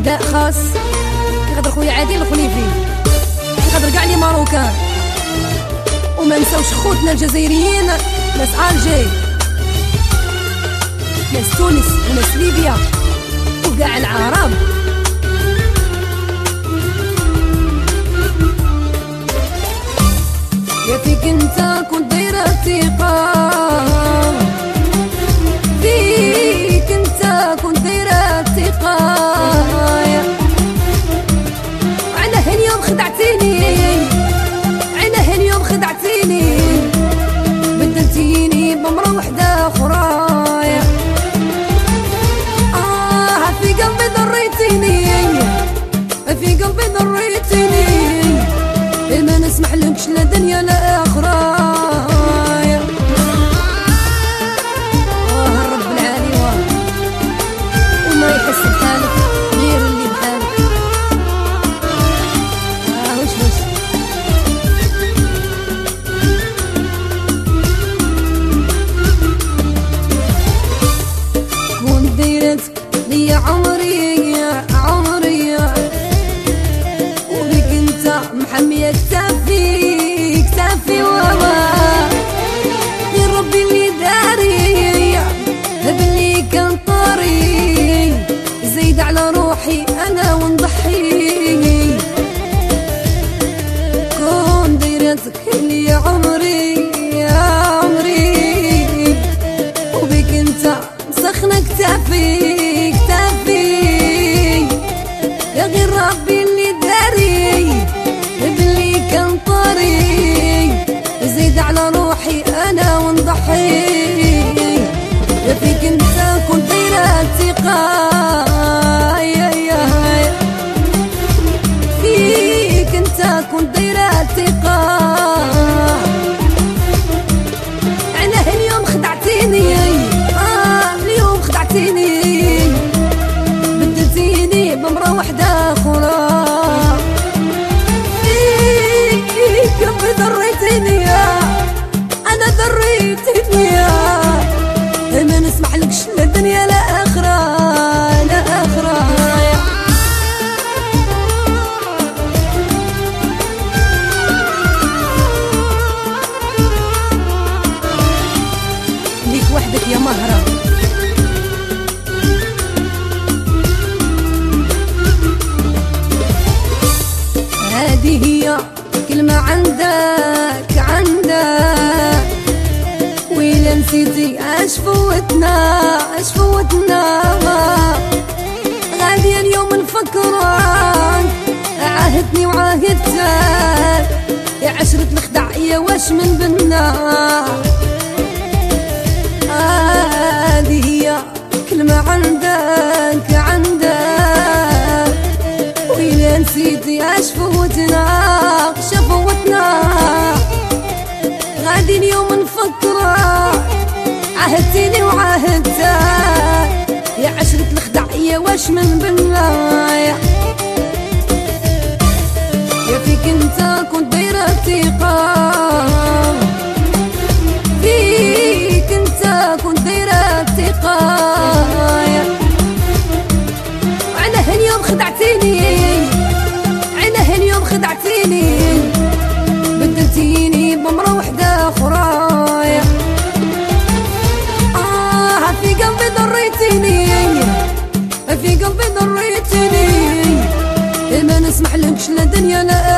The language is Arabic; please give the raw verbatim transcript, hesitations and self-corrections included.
نداء خاص يقدر خويا عادل الخليفي، يقدر كاع لي ماروكان، وما نساوش خوتنا الجزائريين، ناس الجي، ناس تونس وناس ليبيا وكاع العرب. يا فيك انت كنت دايره ثقه، فيك انت كنت دايره ثقه، على هاليوم خدعتيني، على هاليوم خدعتيني، بدلتيني بمرة وحده اخرى. اه في قلبي ضريتيني، في قلبي ضريتيني، ما نسمح لكش لا دنيا لا اخرى. اه رب العالي واه وما يحس بحالك غير اللي بحالك. اه وش وش كون دايرتك ليا عمري عمري، وبيك انت محمية كتافي كتافي وما غير ربي اللي داري بلي كان طاري، زايد على روحي انا ونضحي. كون دايرتك لي عمري يا عمري، وبيك انت مسخنة كتافي كتافي، يا غير ربي اللي داري بلي كان طاري، زيد على روحي انا ونضحي. يا فيك انت كنت دايره ثقه، فيك انت كنت دايره ثقه، انا هاليوم خدعتيني، اه اليوم خدعتيني، بدلتيني بمرة وحده اخرى. قلبي ضريتني، انا ضريتني، ما نسمح لكش لا دنيا لا اخرى لا اخرى. ليك وحدك يا مهرة. هذه هي كلمة عندك عندك، ويلا نسيتي اش فوتنا اش فوتنا، غادي اليوم نفكرك، عاهدتني وعاهدتك، يا عشرة الخدع يا واش من بنا. هذه هي كلمة عندك عندك، ويلا نسيتي اش فوتنا شفوتنا، غادي اليوم نفكرك، عاهدتيني وعاهدتك، يا عشرة الخدع يا واش من بنا. يا فيك انت كنت دايره ثقه، فيك انت كنت دايره ثقه، على هاليوم خدعتيني، على هاليوم خدعتيني، بدلتيني بمرة وحده اخرى. اه في قلبي ضريتيني، في قلبي ضريتيني، ما نسمح لكش لا دنيا لا